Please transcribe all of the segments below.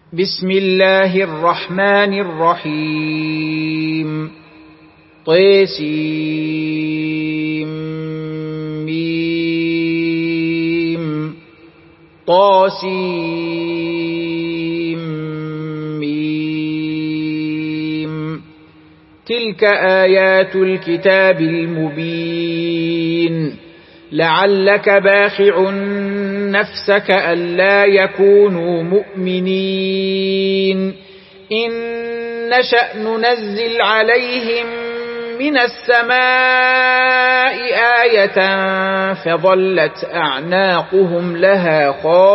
بسم الله الرحمن الرحيم طسيم طاسيم تلك آيات الكتاب المبين لعلك باخع نفسك ألا يكونوا مؤمنين إن نشأ ننزل عليهم من السماء آية فظلت أعناقهم لها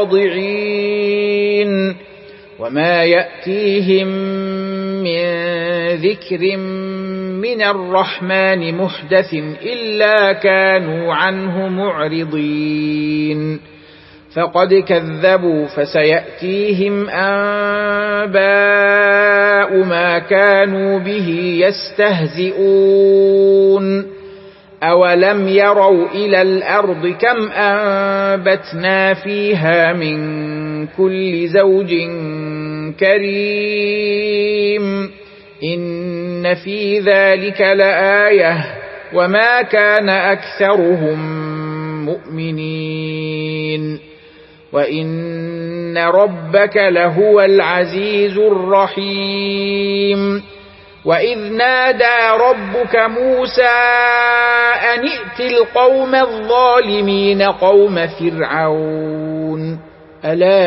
خاضعين وما يأتيهم من ذكر من الرحمن محدث إلا كانوا عنه معرضين فقد كذبوا فسيأتيهم أنباء ما كانوا به يستهزئون أولم يروا إلى الأرض كم أنبتنا فيها من كل زوج كريم إن في ذلك لآية وما كان أكثرهم مؤمنين وإن ربك لهو العزيز الرحيم وإذ نادى ربك موسى أن ائت القوم الظالمين قوم فرعون ألا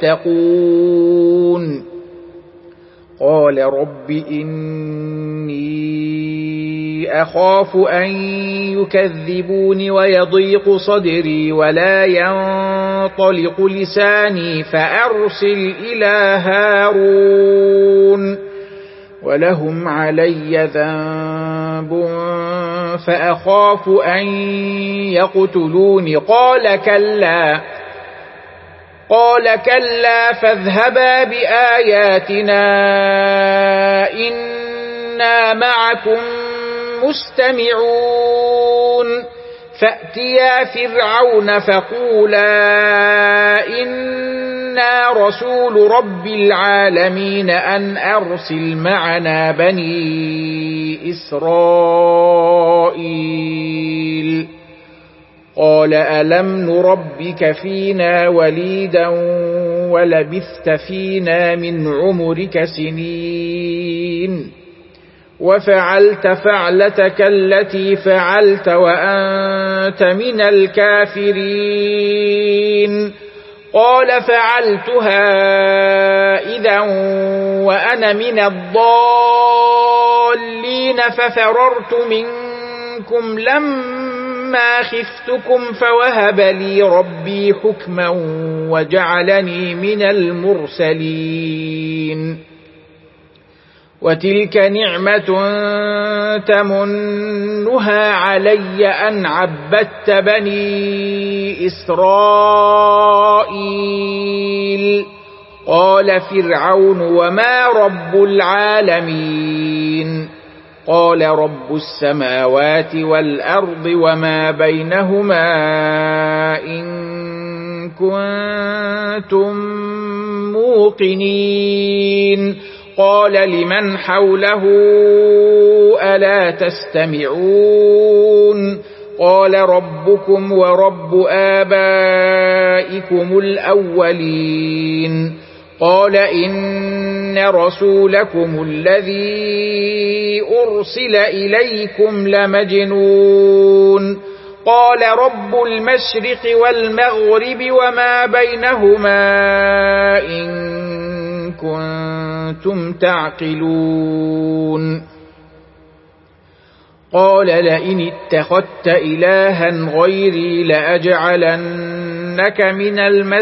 يتقون قال رب إني أخاف أن يكذبون ويضيق صدري ولا ينطلق لساني فأرسل إلى هارون ولهم علي ذنب فأخاف أن يقتلون قال كلا فاذهبا بآياتنا إنا معكم مستمعون فأتيا فرعون فقولا إنا رسول رب العالمين أن أرسل معنا بني إسرائيل قال ألم نربك فينا وليدا ولبثت فينا من عمرك سنين وفعلت فعلتك التي فعلت وأنت من الكافرين قال فعلتها إذا وأنا من الضالين ففررت منكم لما خفتكم فوهب لي ربي حكما وجعلني من المرسلين وتلك نعمة تمنها علي أن عبدت بني إسرائيل قال فرعون وما رب العالمين قال رب السماوات والأرض وما بينهما إن كنتم موقنين قال لمن حوله ألا تستمعون قال ربكم ورب آبائكم الأولين قال إن رسولكم الذي أرسل إليكم لمجنون قال رب المشرق والمغرب وما بينهما إن كنتم تعقلون قال لئن اتخذت إلها غيري لأجعلنك من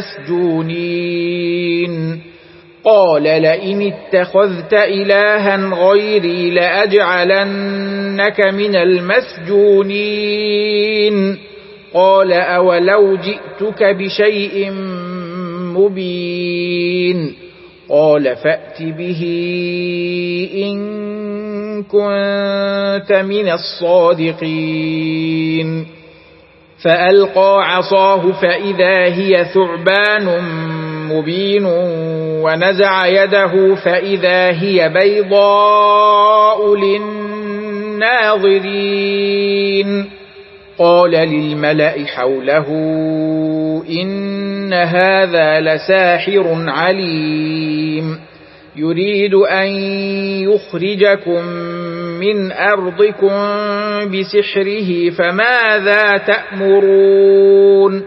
المسجونين قال لئن اتخذت إلها غيري لأجعلنك من المسجونين قال أولو جئتك بشيء مبين قال فأت به إن كنت من الصادقين فألقى عصاه فإذا هي ثعبان مبين ونزع يده فإذا هي بيضاء للناظرين قال للملأ حوله إن هذا لساحر عليم يريد أن يخرجكم من أرضكم بسحره فماذا تأمرون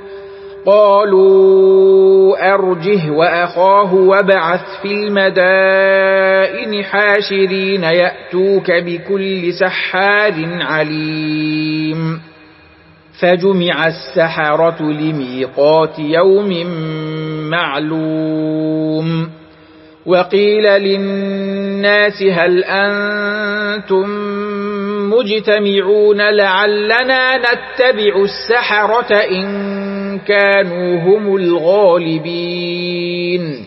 قالوا أرجه وأخاه وابعث في المدائن حاشرين يأتوك بكل سحار عليم فجمع السحرة لميقات يوم معلوم وقيل للناس هل أنتم مجتمعون لعلنا نتبع السحرة إن كانوا هم الغالبين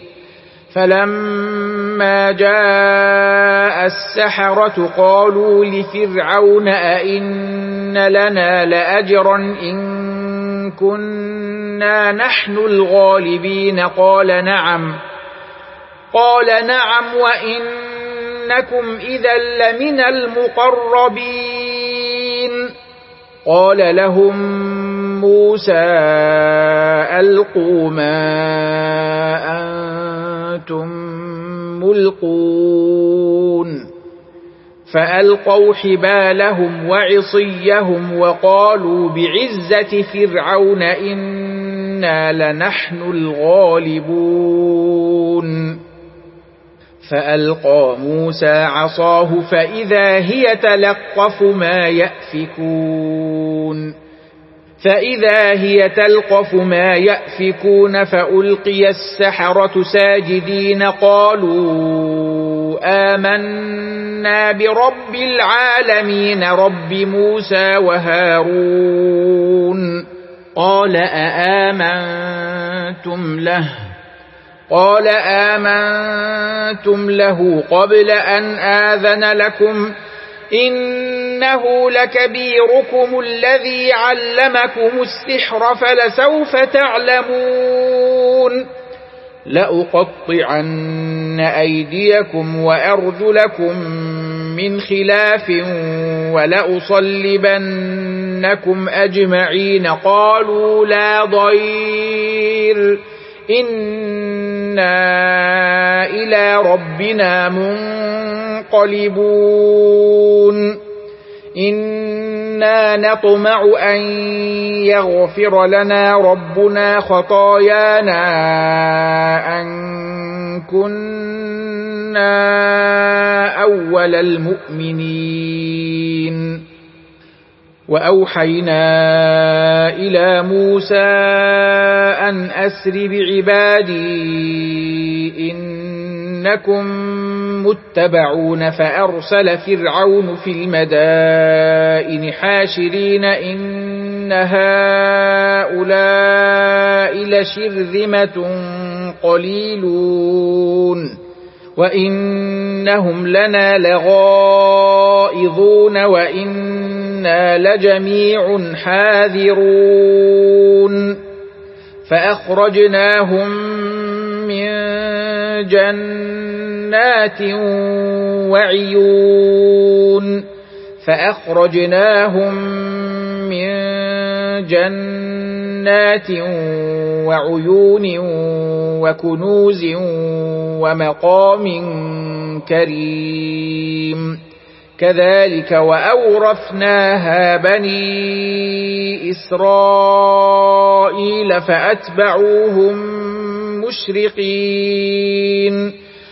فلما جاء السحرة قالوا لفرعون أئن لنا لأجرا إن كنا نحن الغالبين قال نعم وإنكم إذا لمن المقربين قال لهم موسى ألقوا ما أنتم ملقون فألقوا حبالهم وعصيهم وقالوا بعزة فرعون إنا لنحن الغالبون فألقى موسى عصاه فإذا هي تلقف ما يأفكون فألقي السحرة ساجدين قالوا آمنا برب العالمين رب موسى وهارون قال آمنتم له قبل أن آذن لكم إنه لكبيركم الذي علمكم السحر فلسوف تعلمون لأقطعن أيديكم وأرجلكم من خلاف ولأصلبنكم أجمعين قالوا لا ضير إنا إلى ربنا منقلبون إنا نطمع أن يغفر لنا ربنا خطايانا أن كنا أول المؤمنين وأوحينا إلى موسى أن أسر بعبادي إنكم متبعون فأرسل فرعون في المدائن حاشرين إن هؤلاء لشرذمة قليلون وإنهم لنا لغائظون وإنا لجميع حاذرون فأخرجناهم من جنات وعيون وكنوز ومقام كريم كذلك وأورثناها بني إسرائيل فأتبعوهم مشرقين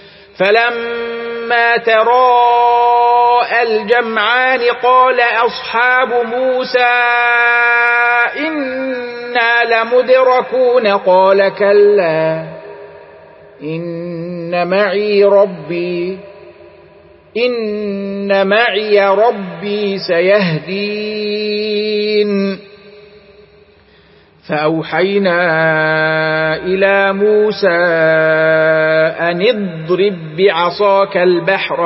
فلما تراءى الجمعان قال أصحاب موسى إنا لمدركون قال كلا إن معي ربي سيهدين فأوحينا إلى موسى أن اضرب بعصاك البحر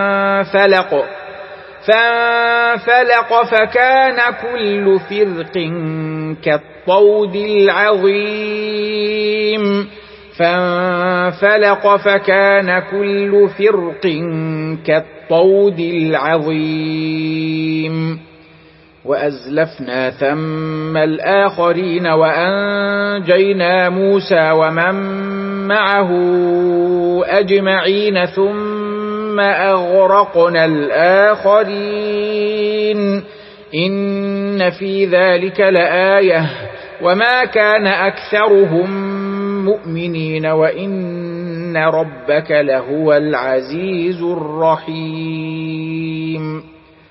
فانفلق فكان كل فرق كالطود العظيم فانفلق فكان كل فرق كالطود العظيم. وأزلفنا ثم الآخرين وأنجينا موسى ومن معه أجمعين ثم أغرقنا الآخرين إن في ذلك لآية وما كان أكثرهم مؤمنين وإن ربك لهو العزيز الرحيم.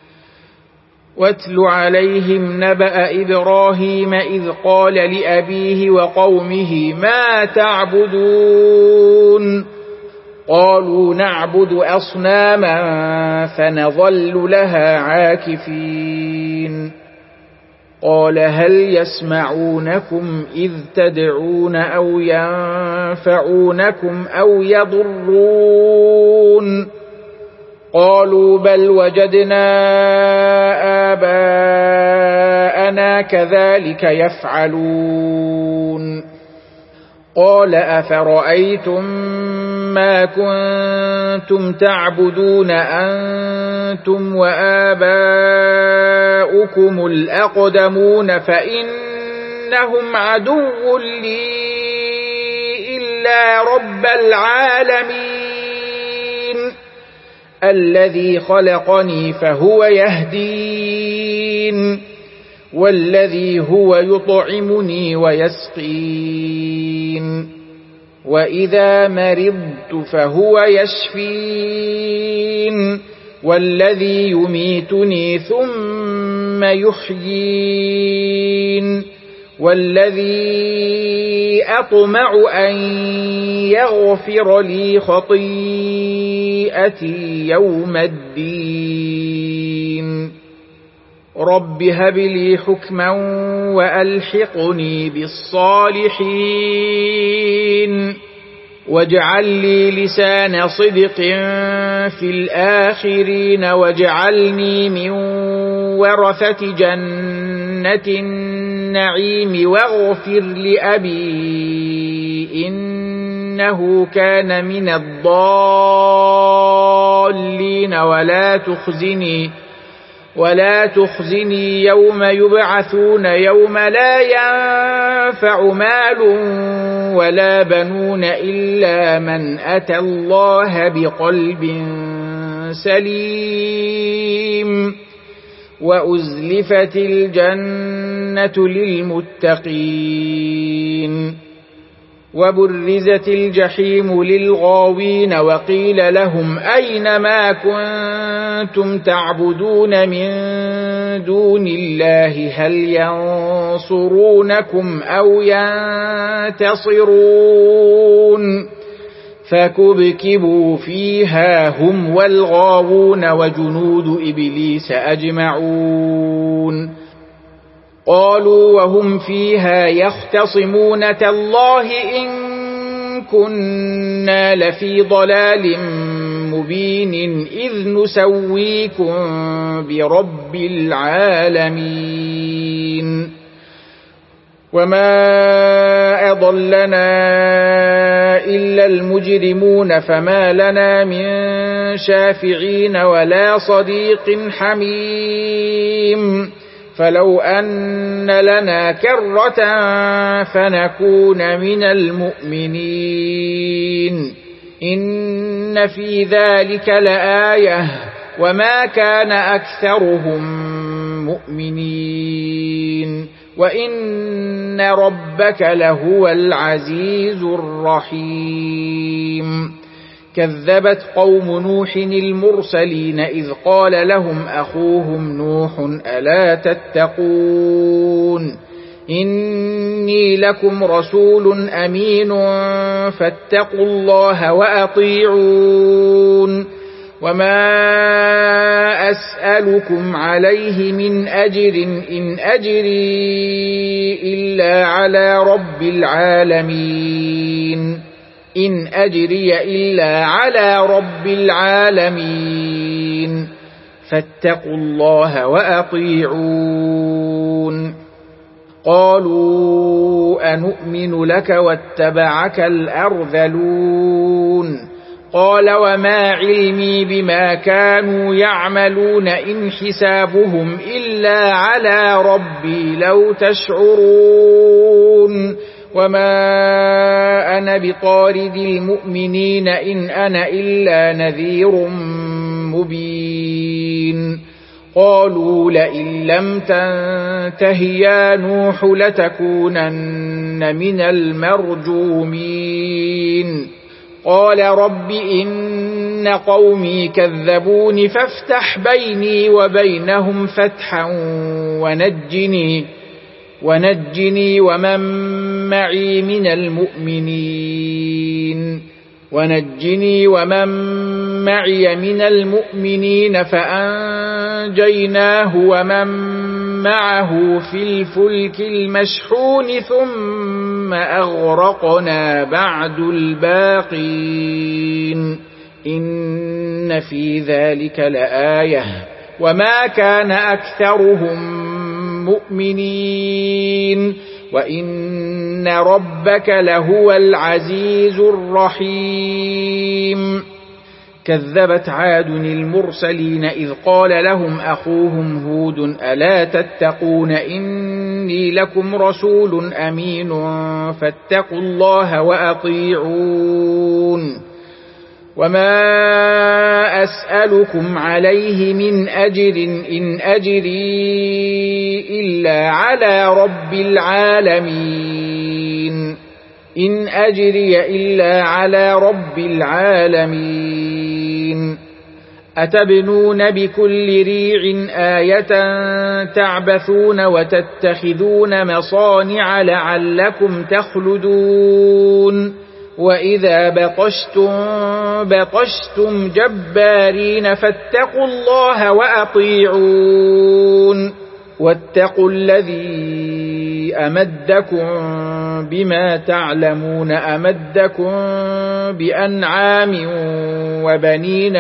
واتل عليهم نبأ إبراهيم إذ قال لأبيه وقومه ما تعبدون قالوا نعبد أصناما فنظل لها عاكفين قال هل يسمعونكم إذ تدعون أو ينفعونكم أو يضرون قالوا بل وجدنا آباءنا كذلك يفعلون قال أفرأيتم ما كنتم تعبدون أنتم وآباؤكم الأقدمون فإنهم عدو لي إلا رب العالمين الذي خلقني فهو يهدين والذي هو يطعمني ويسقين وإذا مرضت فهو يشفين والذي يميتني ثم يحيين والذي أطمع أن يغفر لي خطيئتي يوم الدين رب هب لي حكما وألحقني بالصالحين واجعل لي لسان صدق في الآخرين واجعلني من ورثة جنة النعيم واغفر لأبي إنه كان من الضالين ولا تخزني يوم يبعثون يوم لا ينفع مال ولا بنون إلا من أتى الله بقلب سليم وأزلفت الجنة للمتقين وبرزت الجحيم للغاوين وقيل لهم أين ما كنتم تعبدون من دون الله هل ينصرونكم أو ينتصرون فكبكبوا فيها هم والغاوون وجنود إبليس أجمعون قالوا وهم فيها يختصمون تالله إن كنا لفي ضلال مبين إذ نسويكم برب العالمين وما أضلنا إلا المجرمون فما لنا من شافعين ولا صديق حميم فلو أن لنا كرة فنكون من المؤمنين إن في ذلك لآية وما كان أكثرهم مؤمنين وإن ربك لهو العزيز الرحيم كذبت قوم نوح المرسلين إذ قال لهم أخوهم نوح ألا تتقون إني لكم رسول أمين فاتقوا الله وأطيعون وما أسألكم عليه من أجر إن أجري إلا على رب العالمين إن أجري إلا على رب العالمين فاتقوا الله وأطيعون قالوا أنؤمن لك واتبعك الأرذلون قال وما علمي بما كانوا يعملون إن حسابهم إلا على ربي لو تشعرون وما أنا بطارد المؤمنين إن أنا إلا نذير مبين قالوا لئن لم تنته يا نوح لتكونن من المرجومين قال رب إن قومي كذبون فافتح بيني وبينهم فتحا ونجني ومن معي من المؤمنين فأنجيناه ومن معه في الفلك المشحون ثم أغرقنا بعد الباقين إن في ذلك لآية وما كان أكثرهم مؤمنين وإن ربك لهو العزيز الرحيم كذبت عاد المرسلين إذ قال لهم أخوهم هود ألا تتقون إني لكم رسول أمين فاتقوا الله وأطيعون وما أسألكم عليه من أجر إن أجري إلا على رب العالمين أتبنون بكل ريع آية تعبثون وتتخذون مصانع لعلكم تخلدون وإذا بطشتم جبارين فاتقوا الله وأطيعون واتقوا الذي أمدكم بما تعلمون أمدكم بأنعام وبنين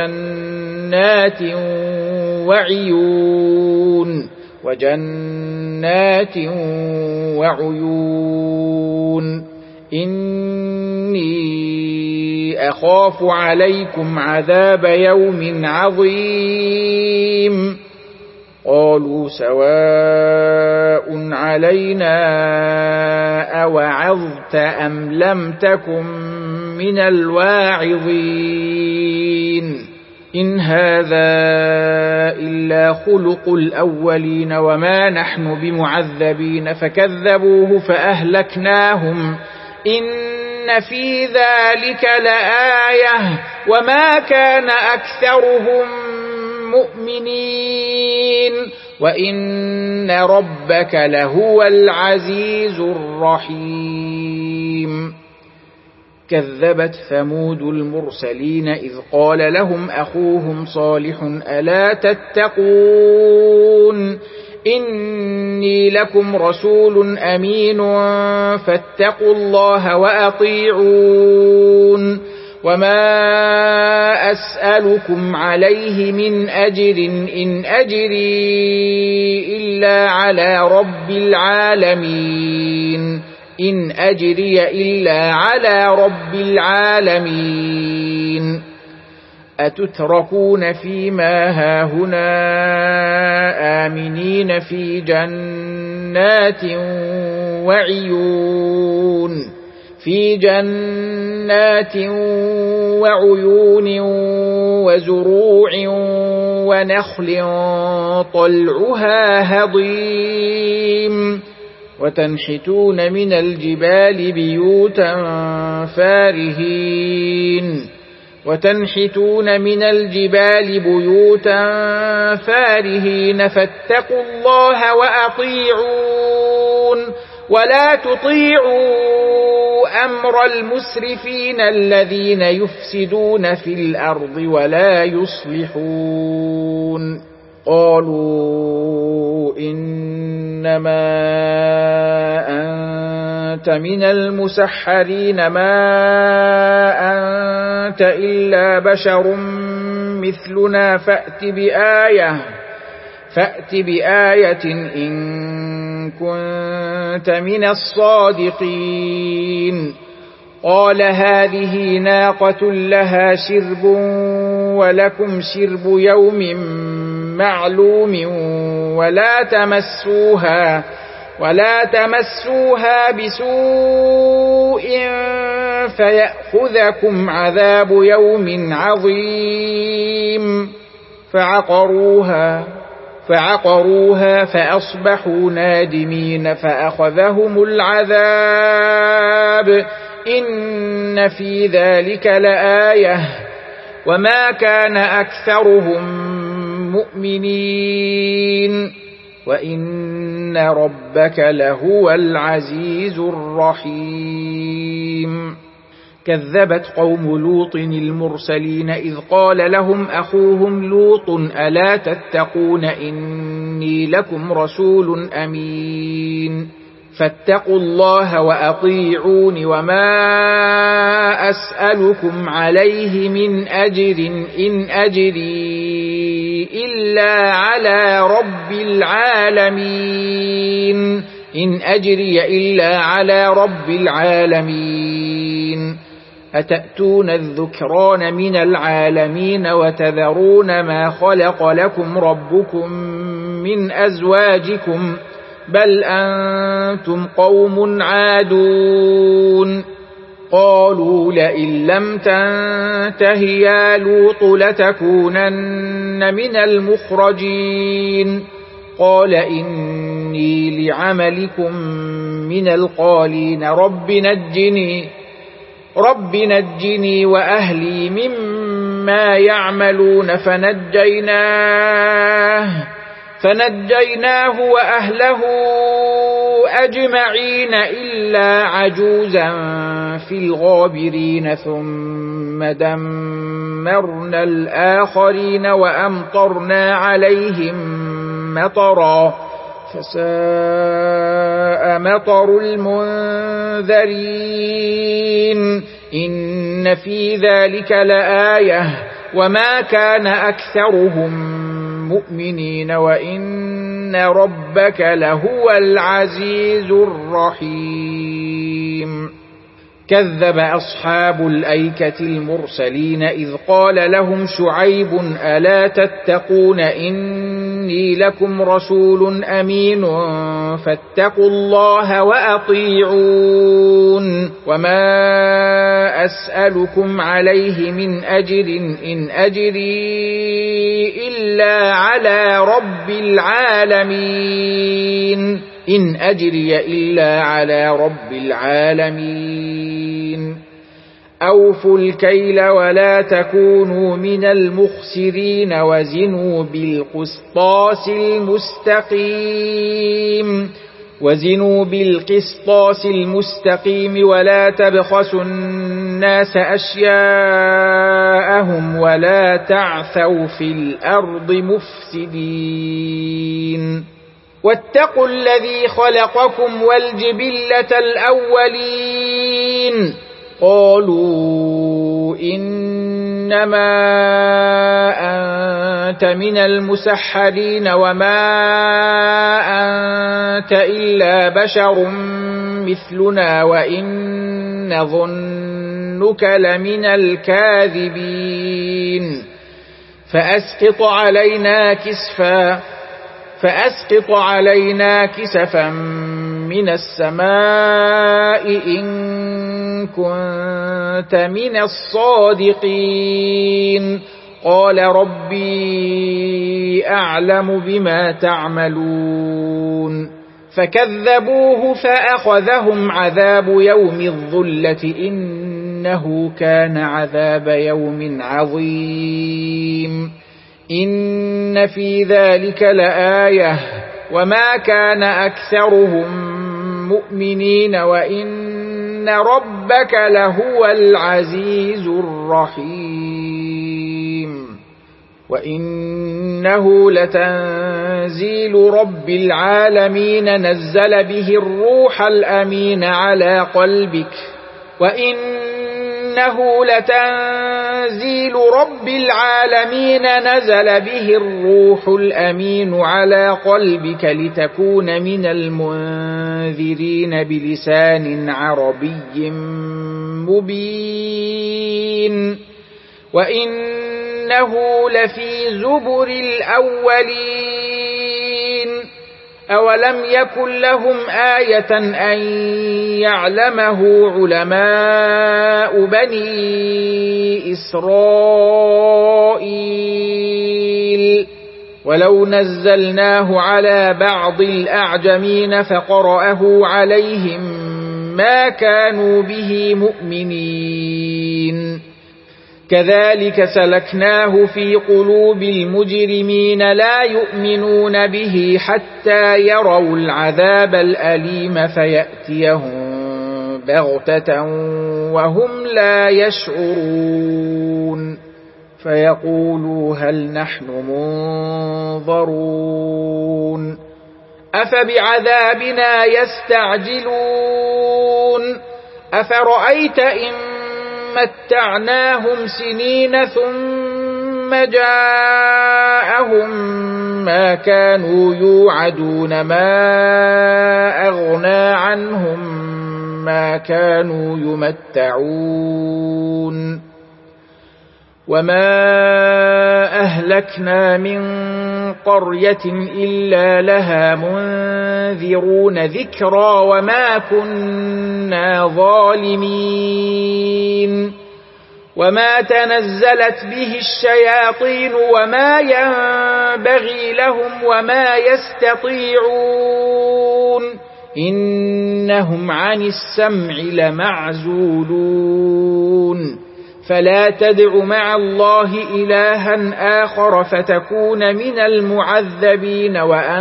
وجنات وعيون إني أخاف عليكم عذاب يوم عظيم قالوا سواء علينا أوعظت أم لم تكن من الواعظين إن هذا إلا خلق الأولين وما نحن بمعذبين فكذبوه فأهلكناهم إن في ذلك لآية وما كان أكثرهم مؤمنين وإن ربك لهو العزيز الرحيم كذبت ثمود المرسلين إذ قال لهم أخوهم صالح ألا تتقون إني لكم رسول أمين فاتقوا الله وأطيعون وما أسألكم عليه من أجر إن أجري إلا على رب العالمين أتتركون فيما هاهنا آمنين في جنات وعيون وزروع ونخل طلعها هضيم وتنحتون من الجبال بيوتا فارهين فاتقوا الله وأطيعون ولا تطيعوا أمر المسرفين الذين يفسدون في الأرض ولا يصلحون قالوا إنما أنت من المسحرين ما أنت إلا بشر مثلنا فأت بآية إن كنت من الصادقين. قال هذه ناقة لها شرب ولكم شرب يوم معلوم ولا تمسوها بسوء فيأخذكم عذاب يوم عظيم. فعقروها فأصبحوا نادمين فأخذهم العذاب إن في ذلك لآية وما كان أكثرهم مؤمنين وإن ربك لهو العزيز الرحيم. كذبت قوم لوط المرسلين إذ قال لهم أخوهم لوط ألا تتقون إني لكم رسول أمين فاتقوا الله وأطيعون وما أسألكم عليه من أجر إن أجري إلا على رب العالمين. أتأتون الذكران من العالمين وتذرون ما خلق لكم ربكم من أزواجكم بل أنتم قوم عادون. قالوا لئن لم تنته يا لوط لتكونن من المخرجين. قال إني لعملكم من القالين رب نجني وأهلي مما يعملون فنجيناه وأهله أجمعين إلا عجوزا في الغابرين ثم دمرنا الآخرين وأمطرنا عليهم مطرا فساء مطر المنذرين. إن في ذلك لآية وما كان أكثرهم مؤمنين وإن ربك لهو العزيز الرحيم. كذب أصحاب الأيكة المرسلين إذ قال لهم شعيب ألا تتقون إني لكم رسول أمين فاتقوا الله وأطيعون وما أسألكم عليه من أجر إن أجري إلا على رب العالمين. أوفوا الكيل ولا تكونوا من المخسرين وزنوا بالقسطاس المستقيم ولا تبخسوا الناس أشياءهم ولا تعثوا في الأرض مفسدين. واتقوا الذي خلقكم والجبلة الأولين. قالوا إنما أنت من المسحرين وما أنت إلا بشر مثلنا وإن نظنك لمن الكاذبين فأسقط علينا كسفا من السماء إن كنت من الصادقين. قال ربي أعلم بما تعملون. فكذبوه فأخذهم عذاب يوم الظلة إنه كان عذاب يوم عظيم. إن في ذلك لآية وما كان أكثرهم مؤمنين وإن ربك لهو العزيز الرحيم. وإنه لتنزيل رب العالمين نزل به الروح الأمين على قلبك وإنه لتنزيل تنزيل رب العالمين نزل به الروح الأمين على قلبك لتكون من المنذرين بلسان عربي مبين وإنه لفي زبر الأولين أولم يكن لهم آية أن يعلمه علماء بني إسرائيل ولو نزلناه على بعض الأعجمين فقرأه عليهم ما كانوا به مؤمنين كذلك سلكناه في قلوب المجرمين لا يؤمنون به حتى يروا العذاب الأليم فيأتيهم بغتة وهم لا يشعرون فيقولوا هل نحن منظرون أفبعذابنا يستعجلون أفرأيت إن متعناهم سنين ثم جاءهم ما كانوا يوعدون ما أغنى عنهم ما كانوا يمتعون وما أهلكنا من قرية إلا لها منذرون ذكرى وما كنا ظالمين وما تنزلت به الشياطين وما ينبغي لهم وما يستطيعون إنهم عن السمع لمعزولون فلا تدع مع الله إلها آخر فتكون من المعذبين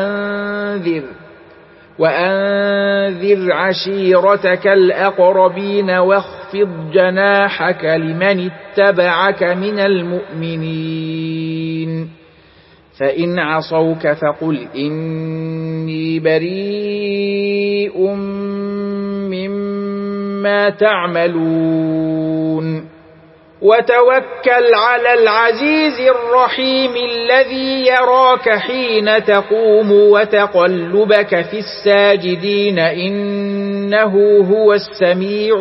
وأنذر عشيرتك الأقربين واخفض جناحك لمن اتبعك من المؤمنين فإن عصوك فقل إني بريء مما تعملون وتوكل على العزيز الرحيم الذي يراك حين تقوم وتقلبك في الساجدين إنه هو السميع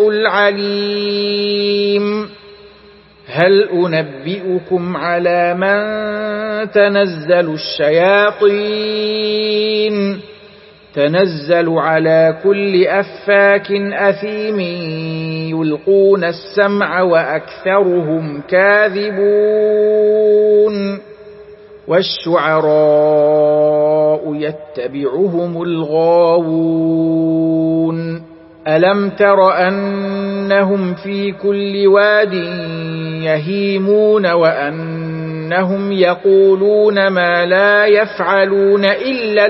العليم هل أنبئكم على من تنزل الشياطين تنزل على كل أفاك أثيم يلقون السمع وأكثرهم كاذبون والشعراء يتبعهم الغاوون ألم تر أنهم في كل واد يهيمون وأنهم يقولون ما لا يفعلون إلا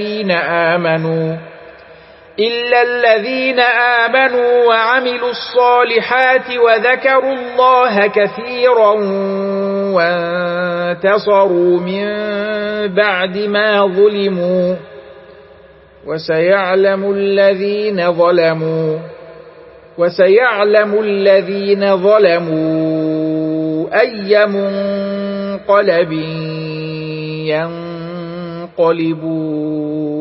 الذين آمنوا وعملوا الصالحات وذكروا الله كثيرا وانتصروا من بعد ما ظلموا وسيعلم الذين ظلموا أي منقلب ينقلبون